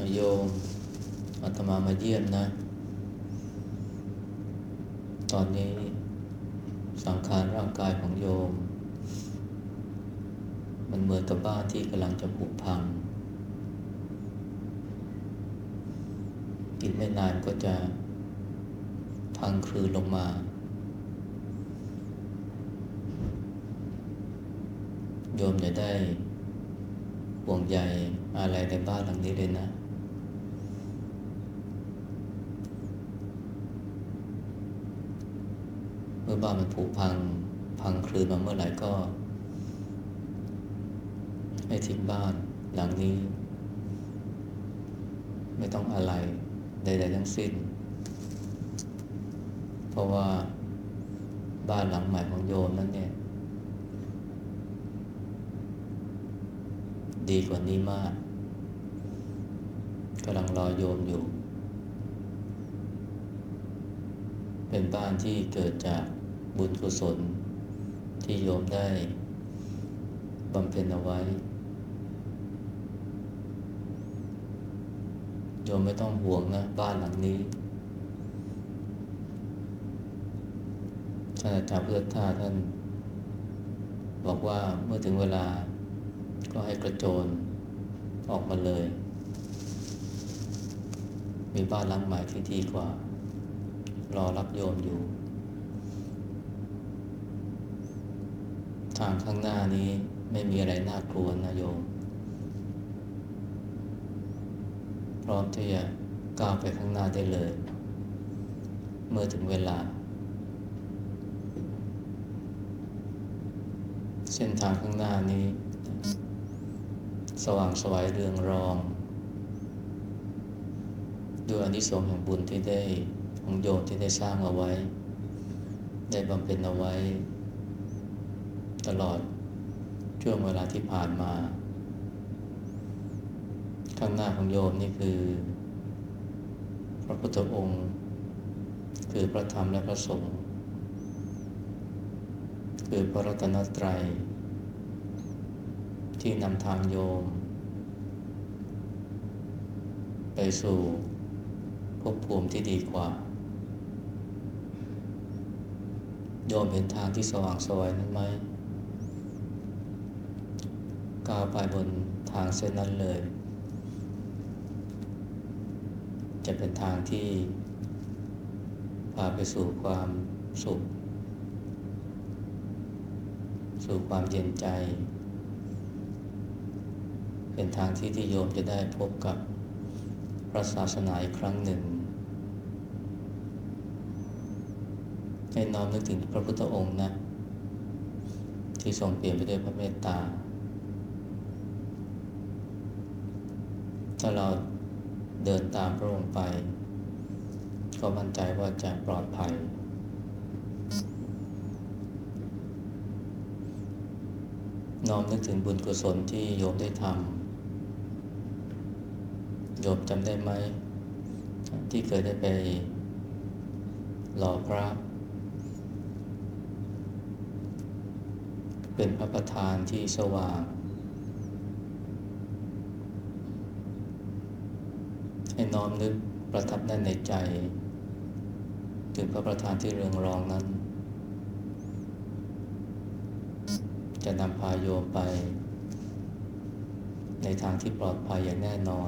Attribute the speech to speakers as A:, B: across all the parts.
A: โยมอาตมามาเยี่ยมนะตอนนี้สังขารร่างกายของโยมมันเหมือนกับบ้านที่กำลังจะผุพังอีกไม่นานก็จะพังคลืนลงมาโยมอย่าได้ห่วงใยอะไรในบ้านหลังนี้เลยนะเมื่อบ้านมันผุพังคลืนมาเมื่อไหร่ก็ให้ทิ้งบ้านหลังนี้ไม่ต้องอะไรใดๆทั้งสิ้นเพราะว่าบ้านหลังใหม่ของโยมนั้นเนี่ยดีกว่านี้มากกำลังรอโยมอยู่เป็นบ้านที่เกิดจากบุญกุศลที่โยมได้บำเพ็ญเอาไว้โยมไม่ต้องห่วงนะบ้านหลังนี้ท่านอาจารย์พุทธทาสท่านบอกว่าเมื่อถึงเวลาก็ให้กระโจนออกมาเลยมีบ้านหลังใหม่ที่ดีกว่ารอรับโยมอยู่ทางข้างหน้านี้ไม่มีอะไรน่ากลัวนะโยมพร้อมที่จะก้าวไปข้างหน้าได้เลยเมื่อถึงเวลาเส้นทางข้างหน้านี้สว่างไสวเรืองรองด้วยอานิสงส์แห่งบุญที่ได้ของโยมที่ได้สร้างเอาไว้ได้บำเพ็ญเอาไว้ตลอดช่วงเวลาที่ผ่านมาข้างหน้าของโยมนี่คือพระพุทธองค์คือพระธรรมและพระสงฆ์คือพระรัตนตรัยที่นำทางโยมไปสู่ภพภูมิที่ดีกว่าโยมเห็นทางที่สว่างไสวนั้นไหมก้าวไปบนทางเส้นนั้นเลยจะเป็นทางที่พาไปสู่ความสุขสู่ความเย็นใจเป็นทางที่โยมจะได้พบกับพระศาสนาอีกครั้งหนึ่งให้น้อมนึกถึงพระพุทธองค์นะที่ทรงเปี่ยมไปด้วยพระเมตตาถ้าเราเดินตามพระองค์ไปก็มั่นใจว่าจะปลอดภัยน้อมนึกถึงบุญกุศลที่โยมได้ทำโยมจำได้ไหมที่เคยได้ไปหล่อพระเป็นพระประธานที่สว่างให้น้อมนึกประทับแน่นในใจถึงพระประธานที่เรืองรองนั้นจะนำพาโยมไปในทางที่ปลอดภัยอย่างแน่นอน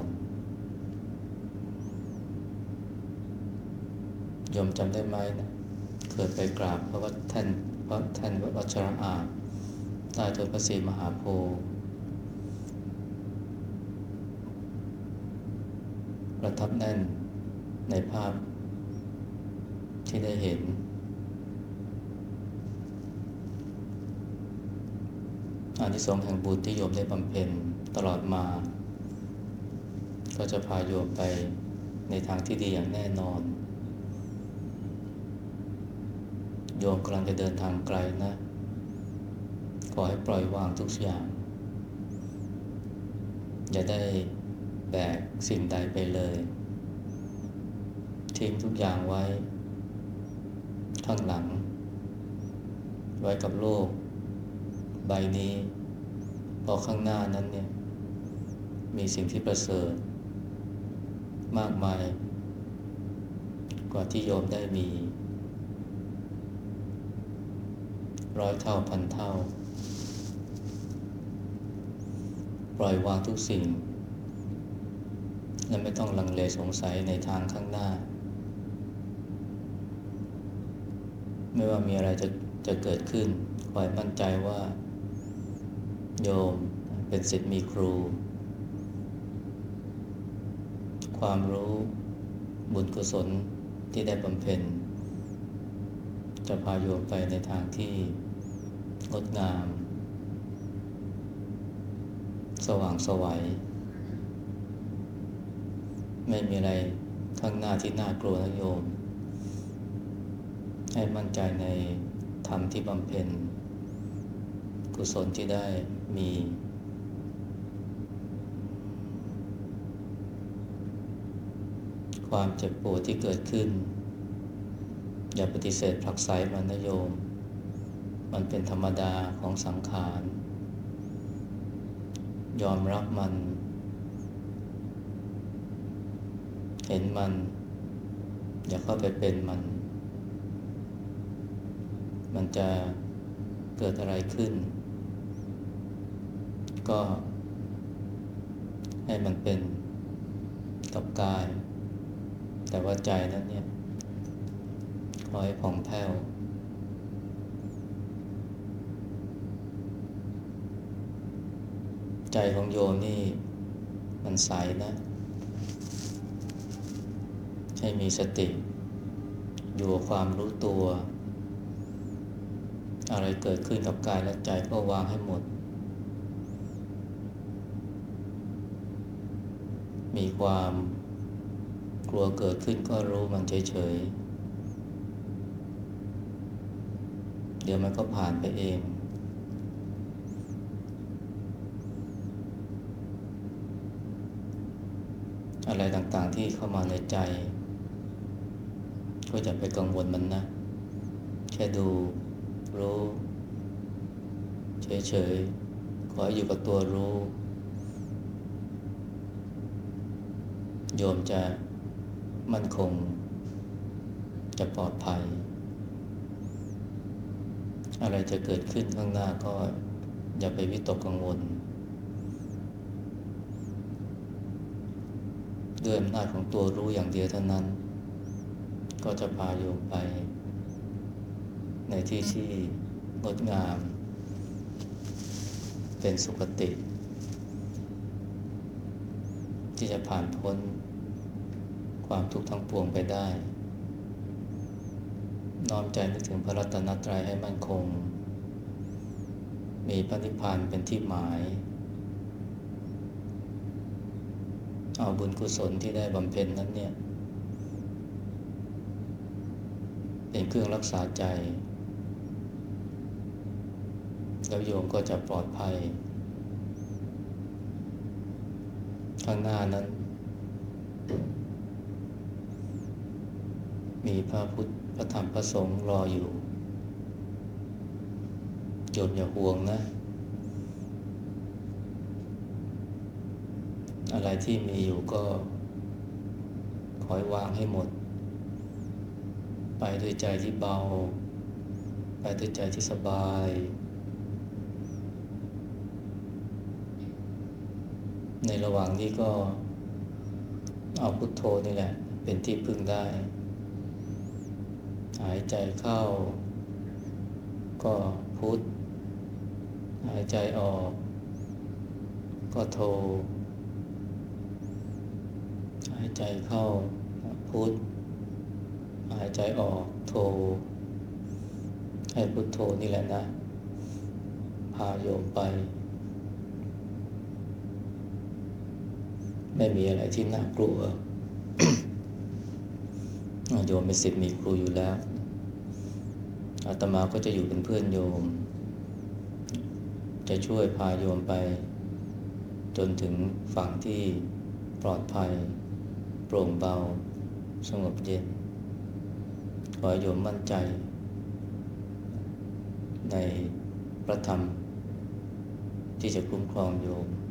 A: โยมจำได้ไหมนะเคยไปกราบพระท่านวัชระอาจใต้ต้นพระศรีมหาโพธิ์ประทับแน่นในภาพที่ได้เห็นอานิสงส์แห่งบุญที่โยมได้บำเพ็ญตลอดมาก็จะพาโยมไปในทางที่ดีอย่างแน่นอนโยมกำลังจะเดินทางไกลนะขอให้ปล่อยวางทุกอย่างอย่าได้แบกสิ่งใดไปเลยทิ้งทุกอย่างไว้ข้างหลังไว้กับโลกใบนี้พอข้างหน้านั้นเนี่ยมีสิ่งที่ประเสริฐมากมายกว่าที่โยมได้มี100 เท่าพันเท่าปล่อยวางทุกสิ่งและไม่ต้องลังเลสงสัยในทางข้างหน้าไม่ว่ามีอะไรจะเกิดขึ้นขอให้มั่นใจว่าโยมเป็นศิษย์มีครูความรู้บุญกุศลที่ได้บำเพ็ญจะพาโยมไปในทางที่งดงามสว่างไสวไม่มีอะไรข้างหน้าที่น่ากลัวนะโยมให้มั่นใจในธรรมที่บำเพ็ญกุศลที่ได้มีความเจ็บปวดที่เกิดขึ้นอย่าปฏิเสธผลักไสมันนะโยมมันเป็นธรรมดาของสังขารยอมรับมันเห็นมันอย่าเข้าไปเป็นมันจะเกิดอะไรขึ้นก็ให้มันเป็นกับกายแต่ว่าใจนั้นเนี่ยขอให้ผ่องแผ้วใจของโยมนี่มันใสนะให้มีสติอยู่กับความรู้ตัวอะไรเกิดขึ้นกับกายและใจก็วางให้หมดมีความกลัวเกิดขึ้นก็รู้มันเฉยๆเดี๋ยวมันก็ผ่านไปเองอะไรต่างๆที่เข้ามาในใจก็อย่าไปกังวลมันนะแค่ดูรู้เฉยๆขอให้อยู่กับตัวรู้โยมจะมั่นคงจะปลอดภัยอะไรจะเกิดขึ้นข้างหน้าก็อย่าไปวิตกกังวลด้วยอำนาจของตัวรู้อย่างเดียวเท่านั้นก็จะพาโยมไปในที่ที่งดงามเป็นสุคติที่จะผ่านพ้นความทุกข์ทั้งปวงไปได้น้อมใจนึกถึงพระรัตนตรัยให้มั่นคงมีพระนิพพานเป็นที่หมายเอาบุญกุศลที่ได้บำเพ็ญนั้นเนี่ยเป็นเครื่องรักษาใจแล้วโยมก็จะปลอดภัยข้างหน้านั้นมีพระพุทธพระธรรมพระสงฆ์รออยู่โยมอย่าห่วงนะอะไรที่มีอยู่ก็ขอให้วางให้หมดไปด้วยใจที่เบาไปด้วยใจที่สบายในระหว่างนี้ก็เอาพุทโธนี่แหละเป็นที่พึ่งได้หายใจเข้าก็พุทหายใจออกก็โธหายใจเข้าพุทหายใจออกโธให้พุทโธนี่แหละนะพาโยมไปไม่มีอะไรที่น่ากลัว โยมเป็นศิษย์มีครูอยู่แล้วอาตมาก็จะอยู่เป็นเพื่อนโยมจะช่วยพาโยมไปจนถึงฝั่งที่ปลอดภัยโปร่งเบาสงบเย็นขอให้โยมมั่นใจในพระธรรมที่จะคุ้มครองโยม